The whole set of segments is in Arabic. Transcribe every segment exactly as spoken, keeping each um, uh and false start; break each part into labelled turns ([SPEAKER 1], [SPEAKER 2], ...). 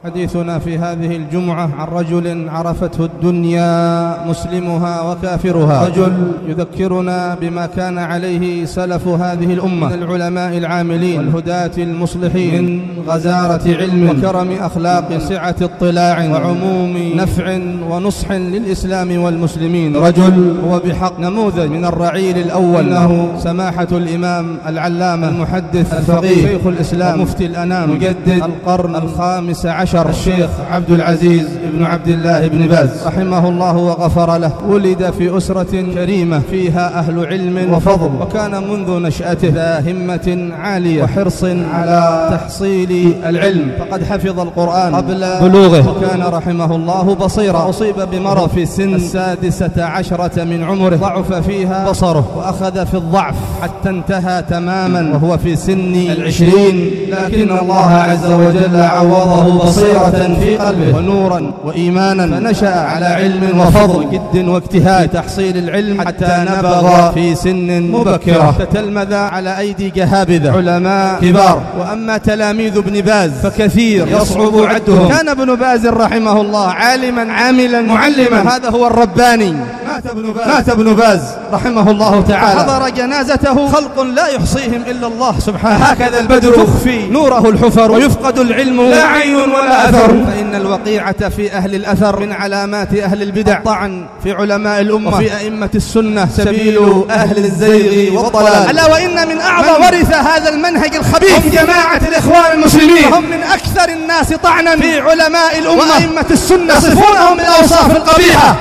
[SPEAKER 1] حديثنا في هذه الجمعة عن رجل عرفته الدنيا مسلمها وكافرها، رجل يذكرنا بما كان عليه سلف هذه الأمة من العلماء العاملين والهداة المصلحين، من غزارة علم وكرم أخلاق وسعة اطلاع وعموم نفع ونصح للإسلام والمسلمين. رجل هو بحق نموذج من الرعيل الأول، إنه سماحة الإمام العلامة المحدث الفقيه شيخ الإسلام مفتي الأنام مجدد القرن الخامس عشر الشيخ عبد العزيز بن عبد الله بن باز رحمه الله وغفر له. ولد في أسرة كريمة فيها أهل علم وفضل، وكان منذ نشأته ذا همة عالية وحرص على تحصيل العلم، فقد حفظ القرآن قبل بلوغه، وكان رحمه الله بصيرا. أصيب بمرض في سن السادسة عشرة من عمره، ضعف فيها بصره وأخذ في الضعف حتى انتهى تماما وهو في سن العشرين، لكن الله عز وجل عوضه بصيرة في قلبه ونورا وإيمانا، فنشأ على علم وفضل وجد واجتهاد في تحصيل العلم حتى نبغ في سن مبكرة، تتلمذ على أيدي جهابذة علماء كبار. وأما تلاميذ ابن باز فكثير يصعب عدهم. كان ابن باز رحمه الله عالما عاملا معلما، هذا هو الرباني. مات ابن باز, مات ابن باز رحمه الله تعالى، حضر جنازته خلق لا يحصيهم إلا الله سبحانه. هكذا البدر تخفي نوره الحفر ويفقد العلم لا عين ولا أثر. فإن الوقيعة في أهل الأثر من علامات أهل البدع، طعن في علماء الأمة وفي أئمة السنة سبيل أهل الزيغ والضلال. ألا وإن من أعظم ورث هذا المنهج الخبيث هم جماعة الإخوان المسلمين، هم من أكثر الناس طعنا في علماء الأمة وأئمة السنة، يصفونهم بالأوصاف القبيحة.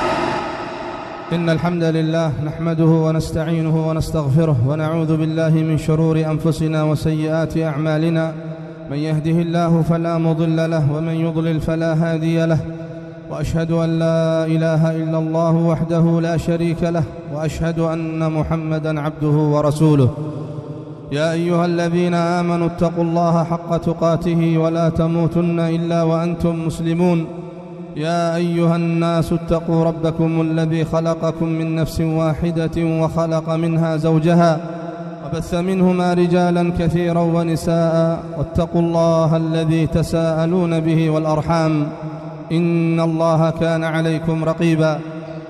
[SPEAKER 1] إن الحمد لله نحمده ونستعينه ونستغفره، ونعوذ بالله من شرور أنفسنا وسيئات أعمالنا. من يهده الله فلا مضل له، ومن يضلل فلا هادي له. وأشهد أن لا إله إلا الله وحده لا شريك له، وأشهد أن محمدا عبده ورسوله. يا أيها الذين آمنوا اتقوا الله حق تقاته ولا تموتن إلا وأنتم مسلمون. يا أيها الناس اتقوا ربكم الذي خلقكم من نفس واحدة وخلق منها زوجها، وبث منهما رجالا كثيرا ونساء، واتقوا الله الذي تساءلون به والأرحام، إن الله كان عليكم رقيبا.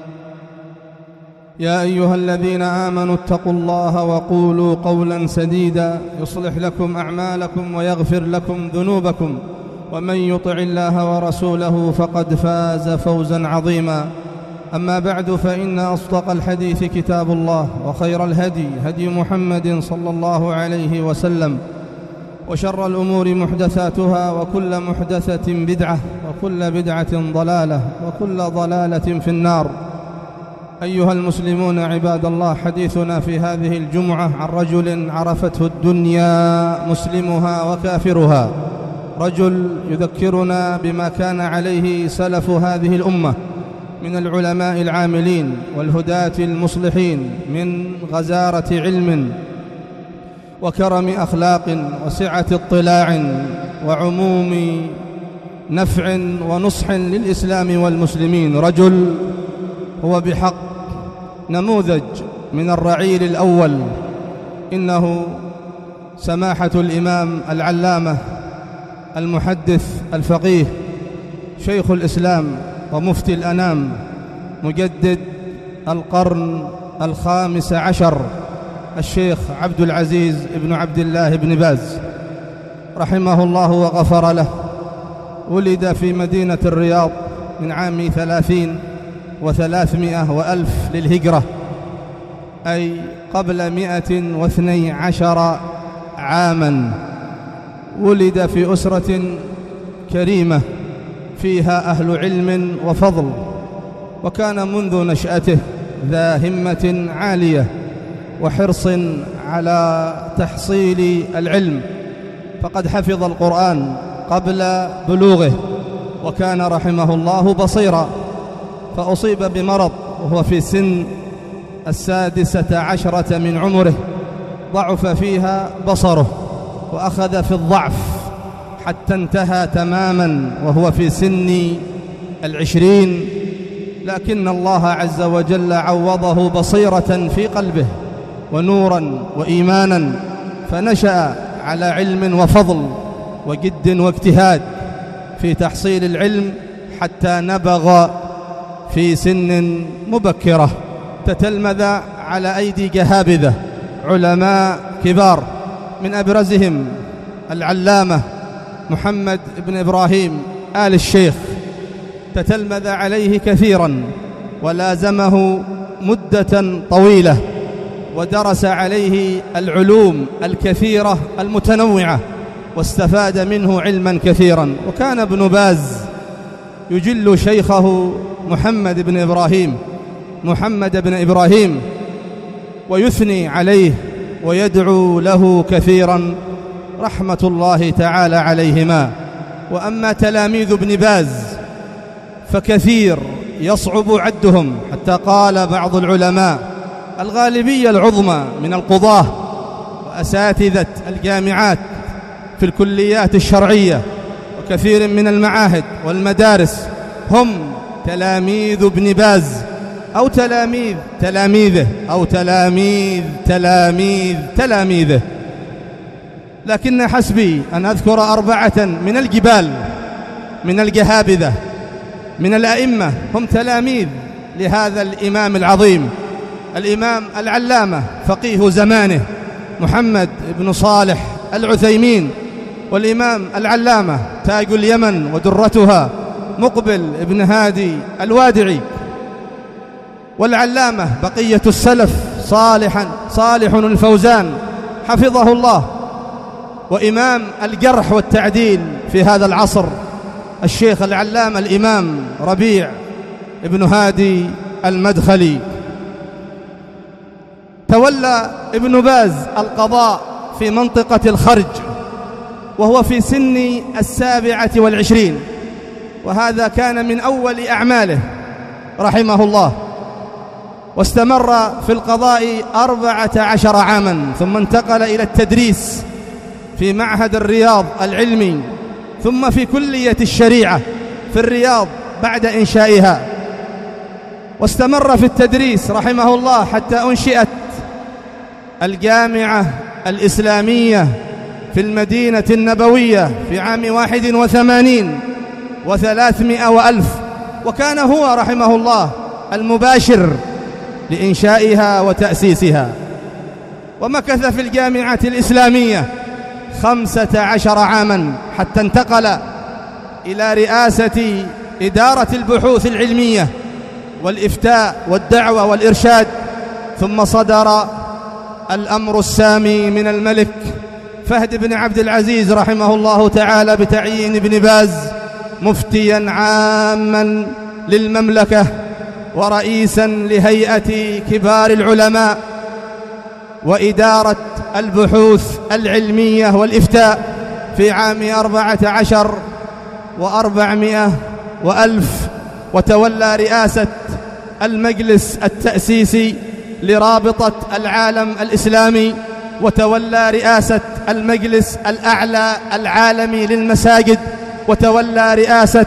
[SPEAKER 1] يا أيها الذين آمنوا اتقوا الله وقولوا قولا سديدا يصلح لكم أعمالكم ويغفر لكم ذنوبكم، ومن يطع الله ورسوله فقد فاز فوزا عظيما. أما بعد، فإن أصدق الحديث كتاب الله، وخير الهدي هدي محمد صلى الله عليه وسلم، وشر الأمور محدثاتها، وكل محدثة بدعة، وكل بدعة ضلالة، وكل ضلالة في النار. أيها المسلمون عباد الله، حديثنا في هذه الجمعة عن رجل عرفته الدنيا مسلمها وكافرها، رجل يذكرنا بما كان عليه سلف هذه الأمة من العلماء العاملين والهداة المصلحين، من غزارة علم وكرم أخلاق وسعة اطلاع وعموم نفع ونصح للإسلام والمسلمين. رجل هو بحق نموذج من الرعيل الأول، إنه سماحة الإمام العلامة المحدث الفقيه شيخ الإسلام ومفتي الأنام مجدد القرن الخامس عشر الشيخ عبد العزيز بن عبد الله بن باز رحمه الله وغفر له. ولد في مدينة الرياض من عام ثلاثين وثلاثمائة وألف للهجرة، أي قبل مئة واثني عشر عاما. ولد في أسرة كريمة فيها أهل علم وفضل، وكان منذ نشأته ذا همة عالية وحرص على تحصيل العلم، فقد حفظ القرآن قبل بلوغه، وكان رحمه الله بصيرا. فأصيب بمرض وهو في سن السادسة عشرة من عمره، ضعف فيها بصره وأخذ في الضعف حتى انتهى تماما وهو في سن العشرين، لكن الله عز وجل عوضه بصيرة في قلبه ونورا وإيمانا، فنشأ على علم وفضل وجد واجتهاد في تحصيل العلم حتى نبغ في سن مبكرة، تتلمذ على أيدي جهابذة علماء كبار، من أبرزهم العلامة محمد بن إبراهيم آل الشيخ، تتلمذ عليه كثيرا ولازمه مدة طويلة، ودرس عليه العلوم الكثيرة المتنوعة، واستفاد منه علما كثيرا. وكان ابن باز يجل شيخه محمد بن إبراهيم محمد بن إبراهيم ويثني عليه ويدعو له كثيرا رحمة الله تعالى عليهما. وأما تلاميذ ابن باز فكثير يصعب عدهم، حتى قال بعض العلماء الغالبية العظمى من القضاة وأساتذة الجامعات في الكليات الشرعية وكثير من المعاهد والمدارس هم تلاميذ ابن باز أو تلاميذ تلاميذه أو تلاميذ تلاميذ تلاميذه. لكن حسبي أن أذكر أربعة من الجبال من الجهابذة من الأئمة هم تلاميذ لهذا الإمام العظيم، الإمام العلامة فقيه زمانه محمد بن صالح العثيمين، والإمام العلامة تاج اليمن ودرتها مقبل بن هادي الوادعي، والعلامة بقية السلف صالحا صالح الفوزان حفظه الله، وإمام الجرح والتعديل في هذا العصر الشيخ العلامة الإمام ربيع ابن هادي المدخلي. تولى ابن باز القضاء في منطقة الخرج وهو في سن السابعة والعشرين، وهذا كان من أول أعماله رحمه الله، واستمر في القضاء أربعة عشر عاما، ثم انتقل إلى التدريس في معهد الرياض العلمي، ثم في كلية الشريعة في الرياض بعد إنشائها، واستمر في التدريس رحمه الله حتى أنشئت الجامعة الإسلامية في المدينة النبوية في عام واحد وثمانين وثلاثمائة وألف، وكان هو رحمه الله المباشر لإنشائها وتأسيسها. ومكث في الجامعة الإسلامية خمسة عشر عاما حتى انتقل إلى رئاسة إدارة البحوث العلمية والإفتاء والدعوة والإرشاد، ثم صدر الأمر السامي من الملك فهد بن عبد العزيز رحمه الله تعالى بتعيين ابن باز مفتيا عاما للمملكة ورئيسا لهيئة كبار العلماء وإدارة البحوث العلمية والإفتاء في عام أربعة عشر وأربعمائة وألف، وتولى رئاسة المجلس التأسيسي لرابطة العالم الإسلامي، وتولى رئاسة المجلس الأعلى العالمي للمساجد، وتولى رئاسة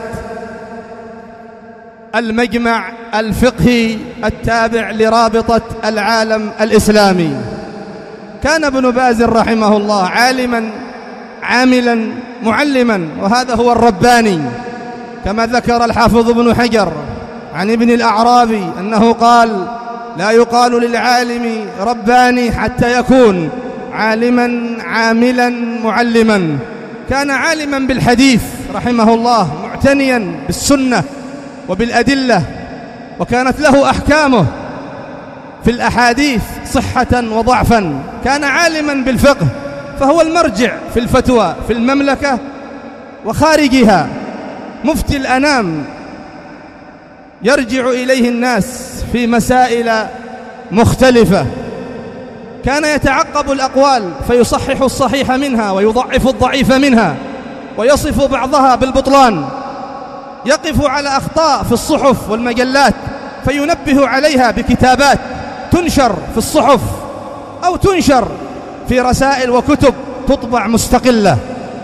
[SPEAKER 1] المجمع الفقهي التابع لرابطة العالم الإسلامي. كان ابن باز رحمه الله عالما عاملا معلما، وهذا هو الرباني، كما ذكر الحافظ ابن حجر عن ابن الأعرابي أنه قال: لا يقال للعالم رباني حتى يكون عالما عاملا معلما. كان عالما بالحديث رحمه الله، معتنيا بالسنة وبالأدلة، وكانت له أحكامه في الأحاديث صحة وضعفا. كان عالما بالفقه، فهو المرجع في الفتوى في المملكة وخارجها، مفتي الأنام يرجع إليه الناس في مسائل مختلفة. كان يتعقب الأقوال فيصحح الصحيح منها ويضعف الضعيف منها، ويصف بعضها بالبطلان. يقف على أخطاء في الصحف والمجلات فينبه عليها بكتابات تنشر في الصحف أو تنشر في رسائل وكتب تطبع مستقلة.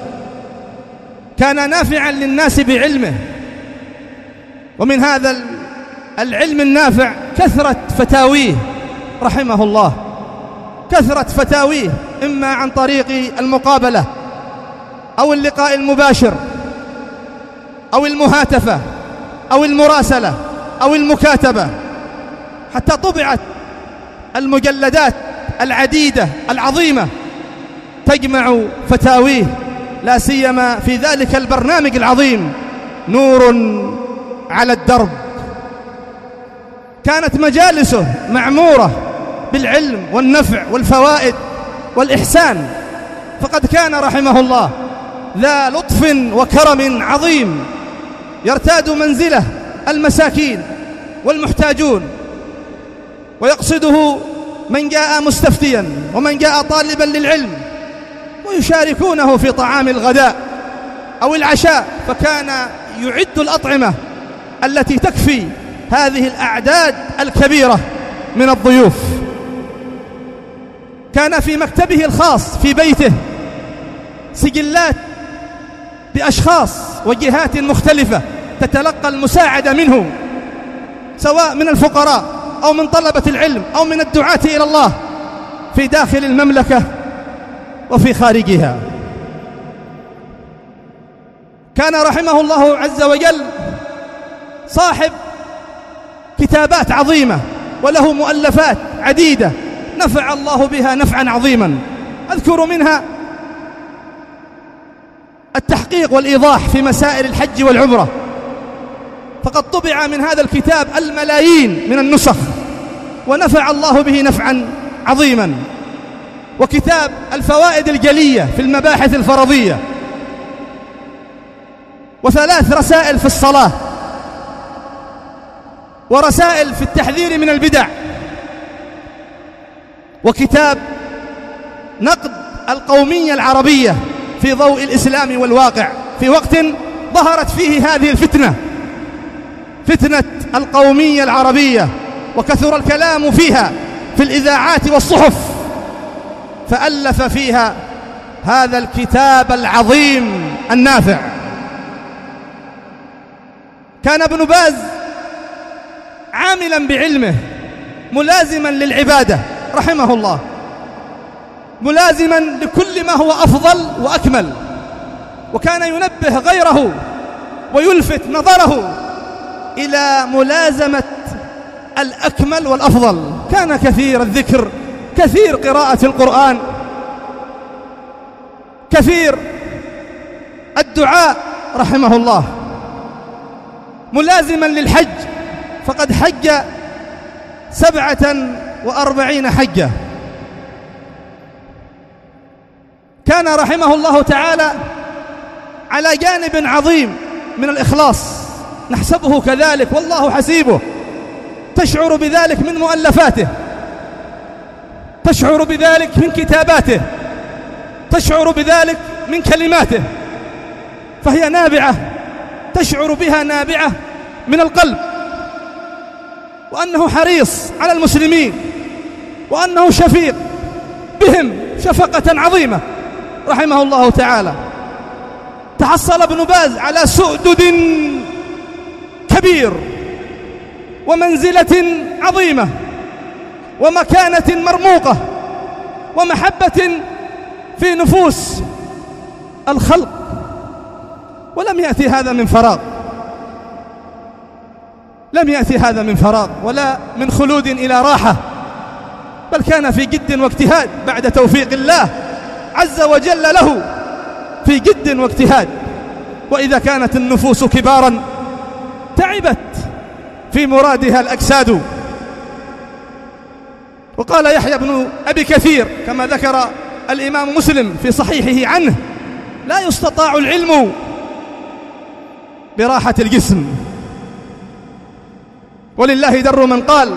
[SPEAKER 1] كان نافعا للناس بعلمه، ومن هذا العلم النافع كثرة فتاويه رحمه الله، كثرة فتاويه إما عن طريق المقابلة أو اللقاء المباشر، أو المهاتفة أو المراسلة أو المكاتبة، حتى طبعت المجلدات العديدة العظيمة تجمع فتاويه، لا سيما في ذلك البرنامج العظيم نور على الدرب. كانت مجالسه معمورة بالعلم والنفع والفوائد والإحسان، فقد كان رحمه الله ذا لطف وكرم عظيم، يرتاد منزله المساكين والمحتاجون، ويقصده من جاء مستفتيا ومن جاء طالبا للعلم، ويشاركونه في طعام الغداء أو العشاء، فكان يعد الأطعمة التي تكفي هذه الأعداد الكبيرة من الضيوف. كان في مكتبه الخاص في بيته سجلات بأشخاص وجهات مختلفة تتلقى المساعدة منه، سواء من الفقراء أو من طلبة العلم أو من الدعاة إلى الله في داخل المملكة وفي خارجها. كان رحمه الله عز وجل صاحب كتابات عظيمة وله مؤلفات عديدة نفع الله بها نفعا عظيما. أذكر منها التحقيق والإيضاح في مسائل الحج والعمرة، فقد طبع من هذا الكتاب الملايين من النسخ ونفع الله به نفعا عظيما. وكتاب الفوائد الجلية في المباحث الفرضية، وثلاث رسائل في الصلاة، ورسائل في التحذير من البدع، وكتاب نقد القومية العربية في ضوء الإسلام والواقع في وقت ظهرت فيه هذه الفتنة، فتنة القومية العربية، وكثر الكلام فيها في الإذاعات والصحف، فألف فيها هذا الكتاب العظيم النافع. كان ابن باز عاملا بعلمه ملازما للعبادة رحمه الله، ملازما لكل ما هو أفضل وأكمل، وكان ينبه غيره ويلفت نظره إلى ملازمة الأكمل والأفضل. كان كثير الذكر، كثير قراءة القرآن، كثير الدعاء رحمه الله، ملازما للحج، فقد حج سبعة وأربعين حجة. كان رحمه الله تعالى على جانب عظيم من الإخلاص، نحسبه كذلك والله حسيبه، تشعر بذلك من مؤلفاته، تشعر بذلك من كتاباته، تشعر بذلك من كلماته، فهي نابعة، تشعر بها نابعة من القلب، وأنه حريص على المسلمين، وأنه شفيق بهم شفقة عظيمة رحمه الله تعالى. تحصل ابن باز على سؤدد كبير ومنزلة عظيمة ومكانة مرموقة ومحبة في نفوس الخلق، ولم يأتي هذا من فراغ، لم يأتي هذا من فراغ ولا من خلود إلى راحة، بل كان في جد واجتهاد بعد توفيق الله عز وجل له، في جد واجتهاد. وإذا كانت النفوس كبارا تعبت في مرادها الأجساد. وقال يحيى بن أبي كثير كما ذكر الإمام مسلم في صحيحه عنه: لا يستطاع العلم براحة الجسم، ولله در من قال: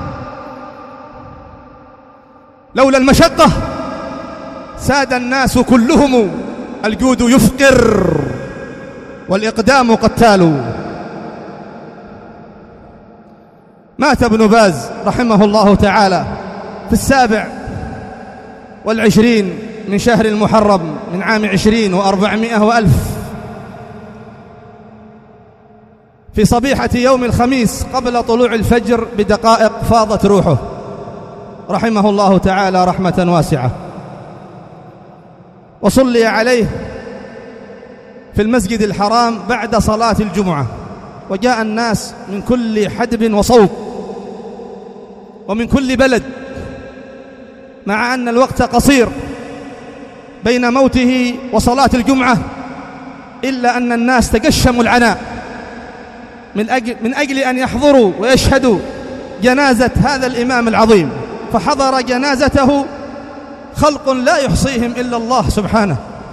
[SPEAKER 1] لولا المشقة ساد الناس كلهم، الجود يفقر والإقدام قتال. مات ابن باز رحمه الله تعالى في السابع والعشرين من شهر المحرم من عام عشرين وأربعمائة وألف، في صبيحة يوم الخميس قبل طلوع الفجر بدقائق فاضت روحه رحمه الله تعالى رحمة واسعة، وصلي عليه في المسجد الحرام بعد صلاة الجمعة، وجاء الناس من كل حدب وصوب ومن كل بلد، مع أن الوقت قصير بين موته وصلاة الجمعة، إلا أن الناس تقشموا العناء من أجل, من أجل أن يحضروا ويشهدوا جنازة هذا الإمام العظيم. فحضر جنازته خلق لا يحصيهم إلا الله سبحانه،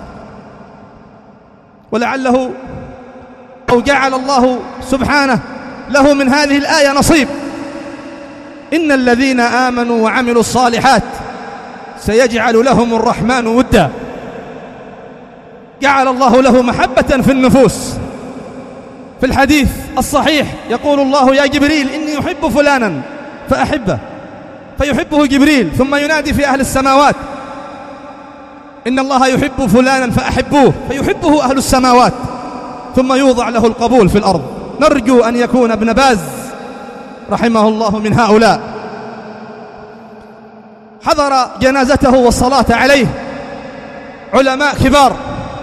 [SPEAKER 1] ولعله أو جعل الله سبحانه له من هذه الآية نصيب: إن الذين آمنوا وعملوا الصالحات سيجعل لهم الرحمن ودا. جعل الله له محبة في النفوس. في الحديث الصحيح يقول الله: يا جبريل إني أحب فلانا فأحبه، فيحبه جبريل، ثم ينادي في أهل السماوات: إن الله يحب فلانا فأحبوه، فيحبه أهل السماوات، ثم يوضع له القبول في الأرض. نرجو أن يكون ابن باز رحمه الله من هؤلاء. حضر جنازته والصلاة عليه علماء كبار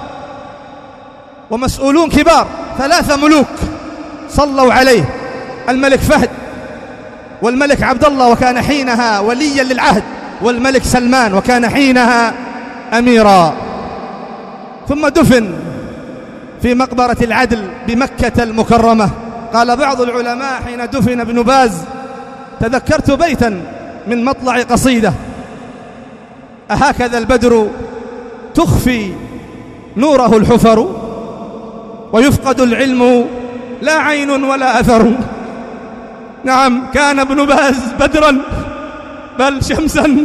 [SPEAKER 1] ومسؤولون كبار، ثلاثة ملوك صلوا عليه: الملك فهد، والملك عبد الله وكان حينها وليا للعهد، والملك سلمان وكان حينها أميرا. ثم دفن في مقبرة العدل بمكة المكرمة. قال بعض العلماء حين دفن ابن باز: تذكرت بيتا من مطلع قصيدة: أهكذا البدر تخفي نوره الحفر، ويفقد العلم لا عين ولا أثر. نعم، كان ابن باز بدرا بل شمسا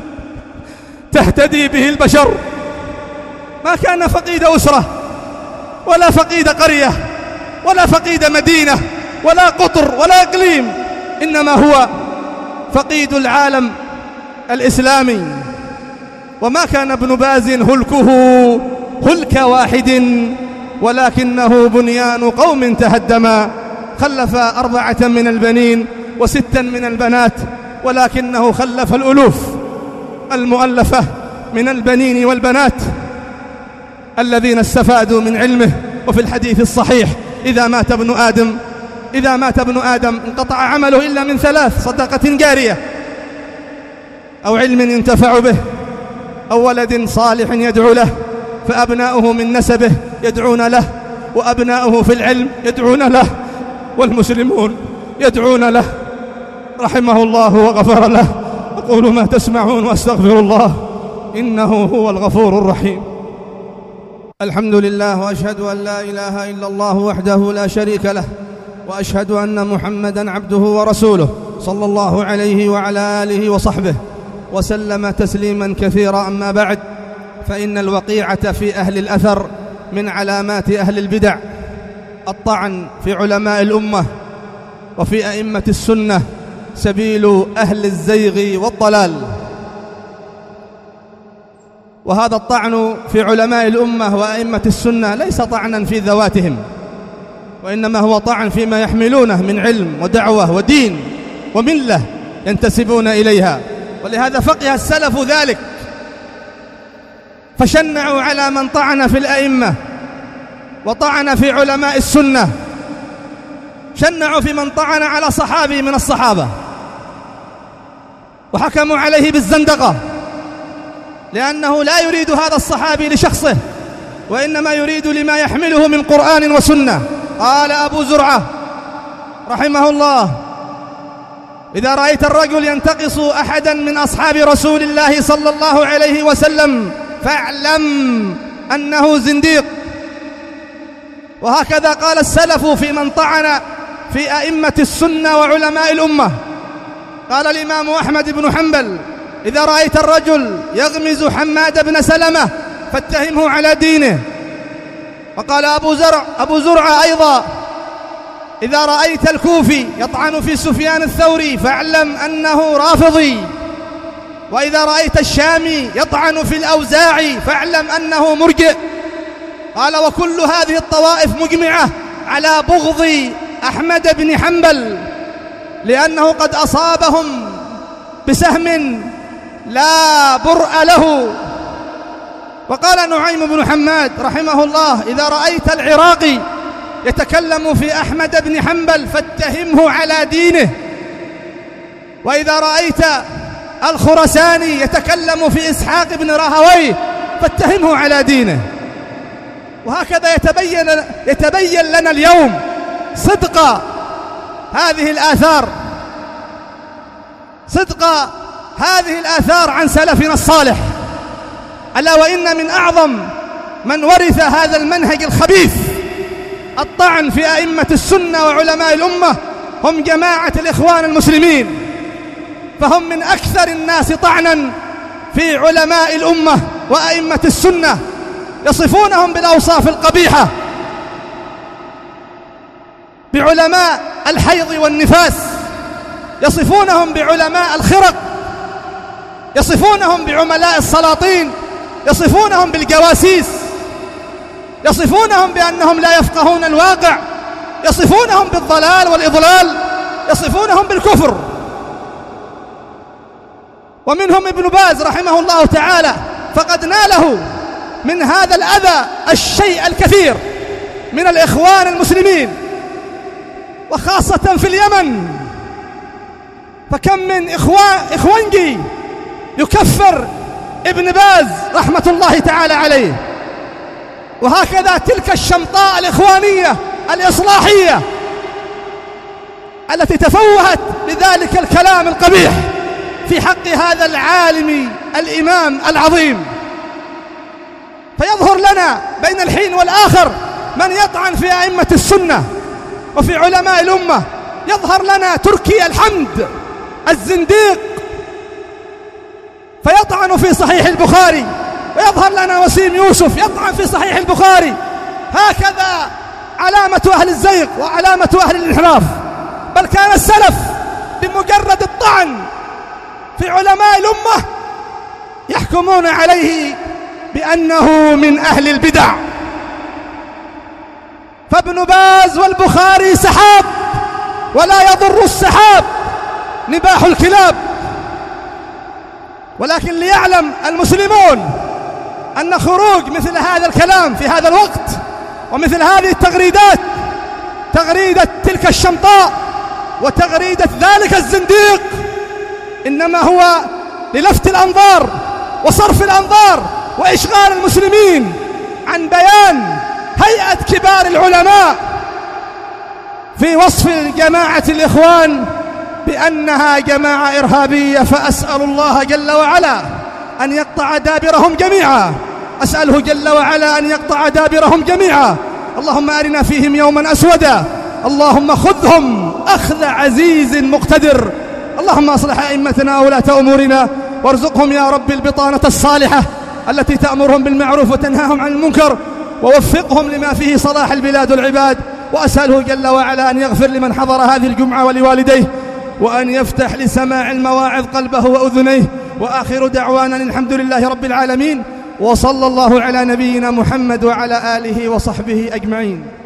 [SPEAKER 1] تهتدي به البشر. ما كان فقيد أسرة ولا فقيد قرية ولا فقيد مدينة ولا قطر ولا إقليم، إنما هو فقيد العالم الإسلامي. وما كان ابن باز هلكه هلك واحد، ولكنه بنيان قوم تهدما. خلف أربعة من البنين وستا من البنات، ولكنه خلف الألوف المؤلفة من البنين والبنات الذين استفادوا من علمه. وفي الحديث الصحيح: إذا مات ابن آدم إذا مات ابن آدم انقطع عمله إلا من ثلاث: صدقة جارية، أو علم ينتفع به، أو ولد صالح يدعو له، فأبناؤه من نسبه يدعون له، وأبناؤه في العلم يدعون له، والمسلمون يدعون له. رحمه الله وغفر له. أقول ما تسمعون وأستغفر الله إنه هو الغفور الرحيم. الحمد لله، وأشهد أن لا إله إلا الله وحده لا شريك له، وأشهد أن محمدًا عبده ورسوله صلى الله عليه وعلى آله وصحبه وسلم تسليمًا كثيرا. أما بعد، فإن الوقيعة في أهل الأثر من علامات أهل البدع. الطعن في علماء الأمة وفي أئمة السنة سبيل أهل الزيغ والضلال. وهذا الطعن في علماء الأمة وأئمة السنة ليس طعنا في ذواتهم، وإنما هو طعن فيما يحملونه من علم ودعوة ودين وملة ينتسبون إليها. ولهذا فقه السلف ذلك، فشنعوا على من طعن في الأئمة وطعن في علماء السنة. شنعوا في من طعن على صحابي من الصحابة، وحكموا عليه بالزندقة، لأنه لا يريد هذا الصحابي لشخصه، وإنما يريد لما يحمله من قرآن وسنة. قال أبو زرعة رحمه الله: إذا رأيت الرجل ينتقص أحدا من أصحاب رسول الله صلى الله عليه وسلم فاعلم أنه زنديق. وهكذا قال السلف في من طعن في أئمة السنة وعلماء الأمة. قال الإمام أحمد بن حنبل: إذا رأيت الرجل يغمز حماد بن سلمة فاتهمه على دينه. وقال أبو زرع أبو زرعة أيضا: إذا رأيت الكوفي يطعن في سفيان الثوري فاعلم أنه رافضي. وإذا رأيت الشامي يطعن في الأوزاعي فاعلم أنه مرجئ. قال: وكل هذه الطوائف مجمعة على بغض أحمد بن حنبل، لأنه قد أصابهم بسهم لا برء له، وقال نعيم بن حماد رحمه الله: إذا رأيت العراقي يتكلم في أحمد بن حنبل فاتهمه على دينه، وإذا رأيت الخرساني يتكلم في إسحاق بن راهويه فاتهمه على دينه. وهكذا يتبين, يتبين لنا اليوم صدق هذه الآثار، صدق هذه الآثار عن سلفنا الصالح. ألا وإن من أعظم من ورث هذا المنهج الخبيث الطعن في أئمة السنة وعلماء الأمة هم جماعة الإخوان المسلمين، فهم من أكثر الناس طعنا في علماء الأمة وأئمة السنة، يصفونهم بالأوصاف القبيحة، بعلماء الحيض والنفاس، يصفونهم بعلماء الخرق، يصفونهم بعملاء السلاطين، يصفونهم بالجواسيس، يصفونهم بأنهم لا يفقهون الواقع، يصفونهم بالضلال والإضلال، يصفونهم بالكفر. ومنهم ابن باز رحمه الله تعالى، فقد ناله من هذا الأذى الشيء الكثير من الإخوان المسلمين، وخاصة في اليمن، فكم من إخوان إخوانجي يكفر ابن باز رحمة الله تعالى عليه. وهكذا تلك الشمطاء الإخوانية الإصلاحية التي تفوهت بذلك الكلام القبيح في حق هذا العالم الإمام العظيم. فيظهر لنا بين الحين والآخر من يطعن في أئمة السنة وفي علماء الأمة. يظهر لنا تركي الحمد الزنديق فيطعن في صحيح البخاري، ويظهر لنا وسيم يوسف يطعن في صحيح البخاري. هكذا علامة أهل الزيغ وعلامة أهل الانحراف. بل كان السلف بمجرد الطعن في علماء الأمة يحكمون عليه بأنه من أهل البدع. فابن باز والبخاري سحاب، ولا يضر السحاب نباح الكلاب. ولكن ليعلم المسلمون أن خروج مثل هذا الكلام في هذا الوقت ومثل هذه التغريدات، تغريدة تلك الشمطاء وتغريدة ذلك الزنديق، إنما هو للفت الأنظار وصرف الأنظار وإشغال المسلمين عن بيان هيئة كبار العلماء في وصف جماعة الإخوان بأنها جماعة إرهابية. فأسأل الله جل وعلا أن يقطع دابرهم جميعا، أسأله جل وعلا أن يقطع دابرهم جميعا. اللهم أرنا فيهم يوما أسودا، اللهم خذهم أخذ عزيز مقتدر. اللهم أصلح أئمتنا وولاة أمورنا، وارزقهم يا رب البطانة الصالحة التي تأمرهم بالمعروف وتنهاهم عن المنكر، ووفقهم لما فيه صلاح البلاد والعباد. وأسأله جل وعلا أن يغفر لمن حضر هذه الجمعة ولوالديه، وأن يفتح لسماع المواعظ قلبه وأذنيه. وآخر دعوانا الحمد لله رب العالمين، وصلى الله على نبينا محمد وعلى آله وصحبه أجمعين.